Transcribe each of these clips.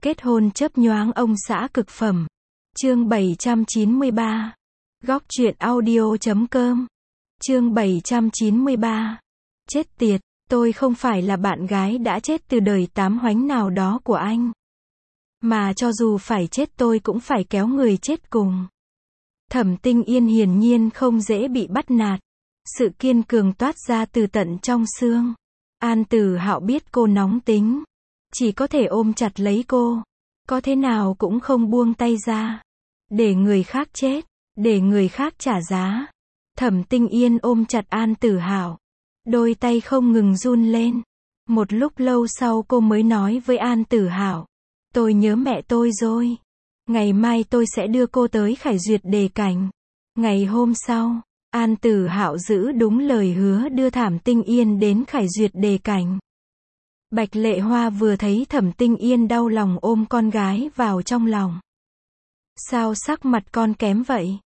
Kết hôn chớp nhoáng ông xã cực phẩm. Chương 793. Góc truyện audio.com. Chương 793. Chết tiệt, tôi không phải là bạn gái đã chết từ đời tám hoánh nào đó của anh. Mà cho dù phải chết tôi cũng phải kéo người chết cùng. Thẩm Tinh Yên hiển nhiên không dễ bị bắt nạt. Sự kiên cường toát ra từ tận trong xương. An Tử Hạo biết cô nóng tính. Chỉ có thể ôm chặt lấy cô. Có thế nào cũng không buông tay ra. Để người khác chết. Để người khác trả giá. Thẩm Tinh Yên ôm chặt An Tử Hạo. Đôi tay không ngừng run lên. Một lúc lâu sau cô mới nói với An Tử Hạo. Tôi nhớ mẹ tôi rồi. Ngày mai tôi sẽ đưa cô tới Khải Duyệt đề cảnh. Ngày hôm sau, An Tử Hạo giữ đúng lời hứa đưa Thẩm Tinh Yên đến Khải Duyệt đề cảnh. Bạch Lệ Hoa vừa thấy Thẩm Tinh Yên đau lòng ôm con gái vào trong lòng. Sao sắc mặt con kém vậy?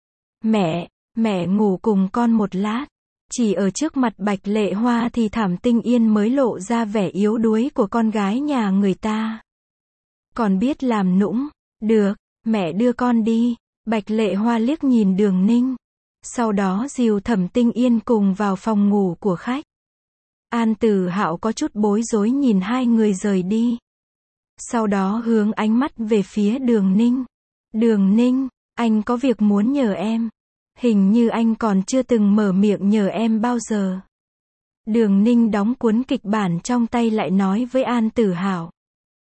Mẹ ngủ cùng con một lát. Chỉ ở trước mặt Bạch Lệ Hoa thì Thẩm Tinh Yên mới lộ ra vẻ yếu đuối của con gái nhà người ta. Còn biết làm nũng. Được, mẹ đưa con đi. Bạch Lệ Hoa liếc nhìn Đường Ninh. Sau đó dìu Thẩm Tinh Yên cùng vào phòng ngủ của khách. An Tử Hạo có chút bối rối nhìn hai người rời đi. Sau đó hướng ánh mắt về phía Đường Ninh. Đường Ninh, anh có việc muốn nhờ em. Hình như anh còn chưa từng mở miệng nhờ em bao giờ. Đường Ninh đóng cuốn kịch bản trong tay lại nói với An Tử Hạo.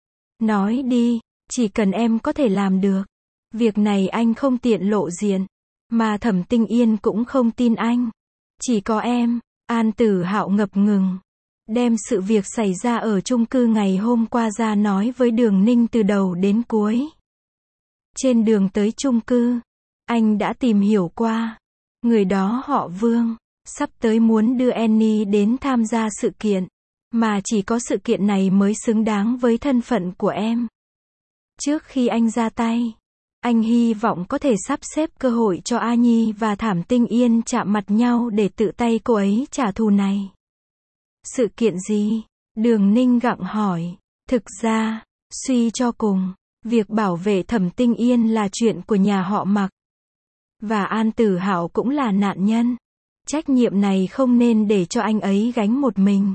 Nói đi, chỉ cần em có thể làm được. Việc này anh không tiện lộ diện. Mà Thẩm Tinh Yên cũng không tin anh. Chỉ có em. An Tử Hạo ngập ngừng. Đem sự việc xảy ra ở chung cư ngày hôm qua ra nói với Đường Ninh từ đầu đến cuối. Trên đường tới chung cư, anh đã tìm hiểu qua. Người đó họ Vương, sắp tới muốn đưa Annie đến tham gia sự kiện. Mà chỉ có sự kiện này mới xứng đáng với thân phận của em. Trước khi anh ra tay, anh hy vọng có thể sắp xếp cơ hội cho A Nhi và Thẩm Tinh Yên chạm mặt nhau để tự tay cô ấy trả thù này. Sự kiện gì? Đường Ninh gặng hỏi. Thực ra, suy cho cùng, việc bảo vệ Thẩm Tinh Yên là chuyện của nhà họ Mạc. Và An Tử Hạo cũng là nạn nhân. Trách nhiệm này không nên để cho anh ấy gánh một mình.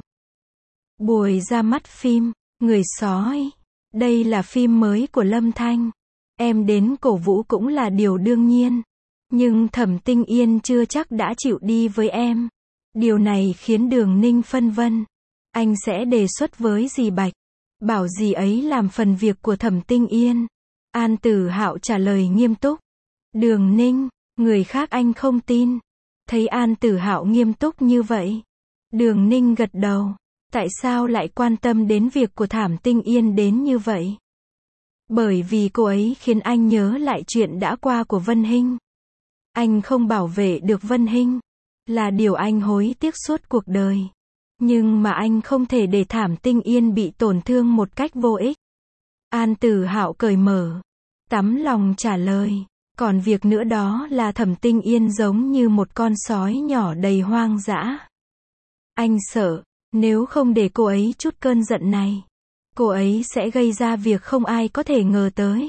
Buổi ra mắt phim, Người sói. Đây là phim mới của Lâm Thanh. Em đến cổ vũ cũng là điều đương nhiên. Nhưng Thẩm Tinh Yên chưa chắc đã chịu đi với em. Điều này khiến Đường Ninh phân vân. Anh sẽ đề xuất với dì Bạch. Bảo dì ấy làm phần việc của Thẩm Tinh Yên. An Tử Hạo trả lời nghiêm túc. Đường Ninh, người khác anh không tin. Thấy An Tử Hạo nghiêm túc như vậy. Đường Ninh gật đầu. Tại sao lại quan tâm đến việc của Thẩm Tinh Yên đến như vậy? Bởi vì cô ấy khiến anh nhớ lại chuyện đã qua của Vân Hinh. Anh không bảo vệ được Vân Hinh. Là điều anh hối tiếc suốt cuộc đời. Nhưng mà anh không thể để Thẩm Tinh Yên bị tổn thương một cách vô ích. An Tử Hạo cởi mở. Tấm lòng trả lời. Còn việc nữa đó là Thẩm Tinh Yên giống như một con sói nhỏ đầy hoang dã. Anh sợ, nếu không để cô ấy chút cơn giận này, cô ấy sẽ gây ra việc không ai có thể ngờ tới.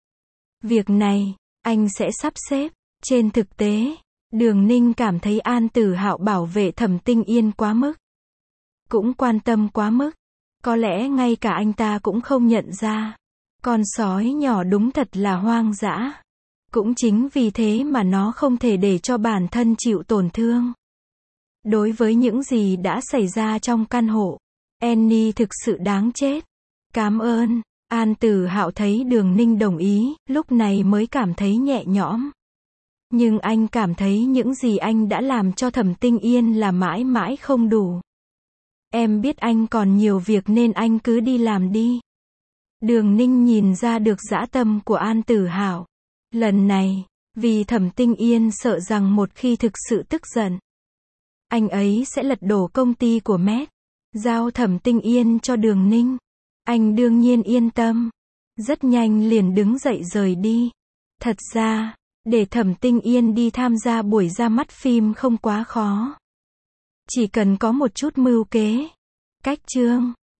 Việc này, anh sẽ sắp xếp. Trên thực tế, Đường Ninh cảm thấy An Tử Hạo bảo vệ Thẩm Tinh Yên quá mức. Cũng quan tâm quá mức. Có lẽ ngay cả anh ta cũng không nhận ra. Con sói nhỏ đúng thật là hoang dã. Cũng chính vì thế mà nó không thể để cho bản thân chịu tổn thương. Đối với những gì đã xảy ra trong căn hộ, Annie thực sự đáng chết. Cảm ơn. An Tử Hạo thấy Đường Ninh đồng ý, lúc này mới cảm thấy nhẹ nhõm. Nhưng anh cảm thấy những gì anh đã làm cho Thẩm Tinh Yên là mãi mãi không đủ. Em biết anh còn nhiều việc nên anh cứ đi làm đi. Đường Ninh nhìn ra được dã tâm của An Tử Hạo. Lần này, vì Thẩm Tinh Yên sợ rằng một khi thực sự tức giận, anh ấy sẽ lật đổ công ty của Met. Giao Thẩm Tinh Yên cho Đường Ninh. Anh đương nhiên yên tâm. Rất nhanh liền đứng dậy rời đi. Thật ra, để Thẩm Tinh Yên đi tham gia buổi ra mắt phim không quá khó. Chỉ cần có một chút mưu kế. Cách chương